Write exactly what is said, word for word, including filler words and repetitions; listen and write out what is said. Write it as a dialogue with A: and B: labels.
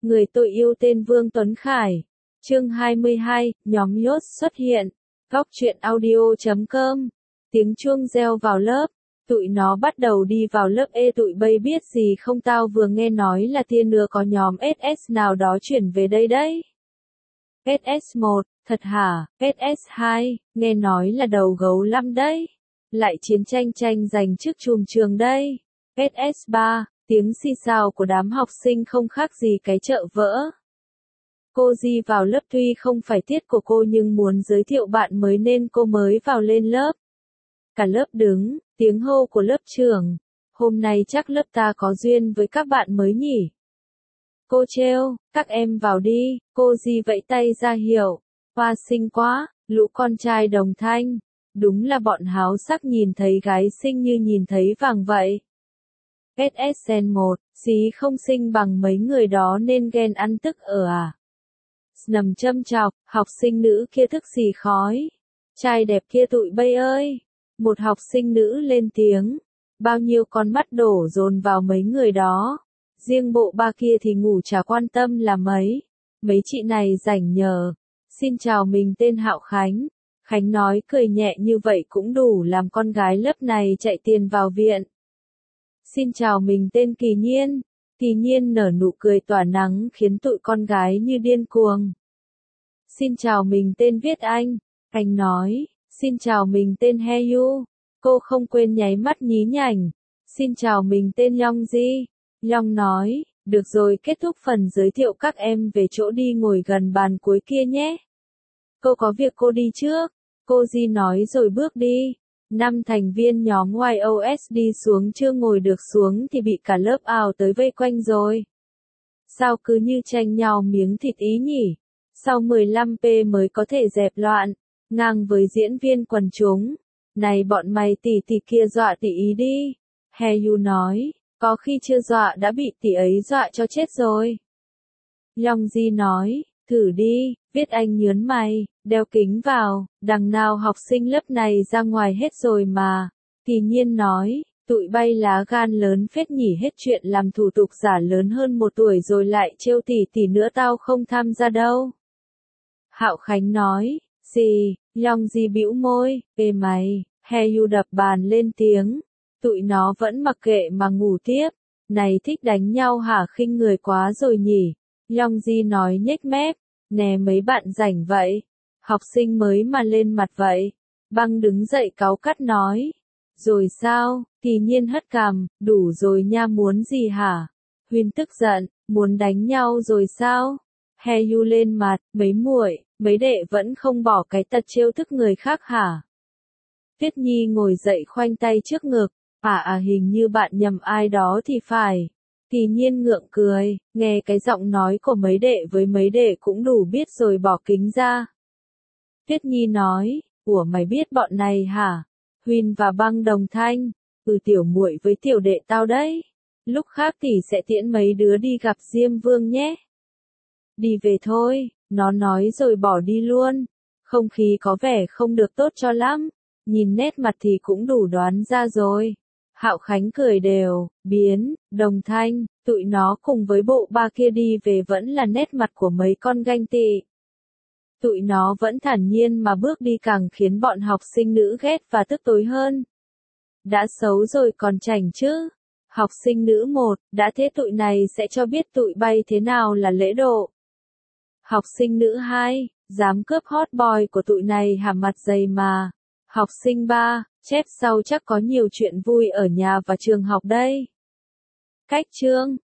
A: Người tôi yêu tên Vương Tuấn Khải. Chương hai mươi hai, nhóm Yốt xuất hiện. Góc truyện audio chấm com. Tiếng chuông reo vào lớp. Tụi nó bắt đầu đi vào lớp. Ê tụi bay biết gì không, tao vừa nghe nói là tia nữa có nhóm ét ét nào đó chuyển về đây đấy. ét ét một, thật hả? ét ét hai, nghe nói là đầu gấu lắm đấy. Lại chiến tranh tranh giành chức chùm trường đây. ét ét ba, tiếng xì xào của đám học sinh không khác gì cái chợ vỡ. Cô Di vào lớp tuy không phải tiết của cô nhưng muốn giới thiệu bạn mới nên cô mới vào lên lớp. Cả lớp đứng, tiếng hô của lớp trưởng. Hôm nay chắc lớp ta có duyên với các bạn mới nhỉ. Cô trêu, các em vào đi, cô Di vẫy tay ra hiệu. Hoa xinh quá, lũ con trai đồng thanh. Đúng là bọn háo sắc nhìn thấy gái xinh như nhìn thấy vàng vậy. ét ét một, xí không xinh bằng mấy người đó nên ghen ăn tức ở à. Nằm châm chọc, học sinh nữ kia thức xì khói. Trai đẹp kia tụi bay ơi. Một học sinh nữ lên tiếng. Bao nhiêu con mắt đổ dồn vào mấy người đó. Riêng bộ ba kia thì ngủ chả quan tâm là mấy. Mấy chị này rảnh nhờ. Xin chào, mình tên Hạo Khánh. Khánh nói cười nhẹ như vậy cũng đủ làm con gái lớp này chạy tiền vào viện. Xin chào, mình tên Kỳ Nhiên. Kỳ Nhiên nở nụ cười tỏa nắng khiến tụi con gái như điên cuồng. Xin chào, mình tên Viết Anh. Anh nói. Xin chào, mình tên He Yu. Cô không quên nháy mắt nhí nhảnh. Xin chào, mình tên Long Di. Long nói. Được rồi, kết thúc phần giới thiệu, các em về chỗ đi ngồi gần bàn cuối kia nhé. Cô có việc cô đi trước. Cô Di nói rồi bước đi. Năm thành viên nhóm Y O S đi xuống, chưa ngồi được xuống thì bị cả lớp ào tới vây quanh rồi. Sao cứ như tranh nhau miếng thịt ý nhỉ? Sau mười lăm phút mới có thể dẹp loạn. Ngang với diễn viên quần chúng. Này bọn mày, tỷ tỷ kia dọa tỷ ý đi. He Yu nói. Có khi chưa dọa đã bị tỷ ấy dọa cho chết rồi. Long Di nói. Thử đi. Viết Anh nhớn mày, đeo kính vào, đằng nào học sinh lớp này ra ngoài hết rồi mà. Kỳ Nhiên nói, tụi bay lá gan lớn phết nhỉ, hết chuyện làm thủ tục giả lớn hơn một tuổi rồi lại trêu tỷ tỷ nữa, tao không tham gia đâu. Hạo Khánh nói, gì, Long Di bĩu môi, ê mày, He Yu đập bàn lên tiếng, tụi nó vẫn mặc kệ mà ngủ tiếp, này thích đánh nhau hả, khinh người quá rồi nhỉ. Long Di nói nhếch mép. Nè mấy bạn rảnh vậy? Học sinh mới mà lên mặt vậy? Băng đứng dậy cáu cắt nói. Rồi sao? Kỳ Nhiên hất cằm, đủ rồi nha, muốn gì hả? Huyên tức giận, muốn đánh nhau rồi sao? He Yu lên mặt, mấy muội, mấy đệ vẫn không bỏ cái tật trêu tức người khác hả? Tuyết Nhi ngồi dậy khoanh tay trước ngực, à à hình như bạn nhầm ai đó thì phải. Kỳ Nhiên ngượng cười, nghe cái giọng nói của mấy đệ với mấy đệ cũng đủ biết rồi, bỏ kính ra. Tuyết Nhi nói, ủa mày biết bọn này hả? Huyên và Băng đồng thanh, ừ tiểu muội với tiểu đệ tao đấy. Lúc khác tỷ sẽ tiễn mấy đứa đi gặp Diêm Vương nhé. Đi về thôi, nó nói rồi bỏ đi luôn. Không khí có vẻ không được tốt cho lắm, nhìn nét mặt thì cũng đủ đoán ra rồi. Hạo Khánh cười đều, biến, đồng thanh, tụi nó cùng với bộ ba kia đi về vẫn là nét mặt của mấy con ganh tị. Tụi nó vẫn thản nhiên mà bước đi càng khiến bọn học sinh nữ ghét và tức tối hơn. Đã xấu rồi còn chảnh chứ. Học sinh nữ một, đã thế tụi này sẽ cho biết tụi bay thế nào là lễ độ. Học sinh nữ hai, dám cướp hot boy của tụi này hả, mặt dày mà. Học sinh ba, chép sau chắc có nhiều chuyện vui ở nhà và trường học đây. Cách chương.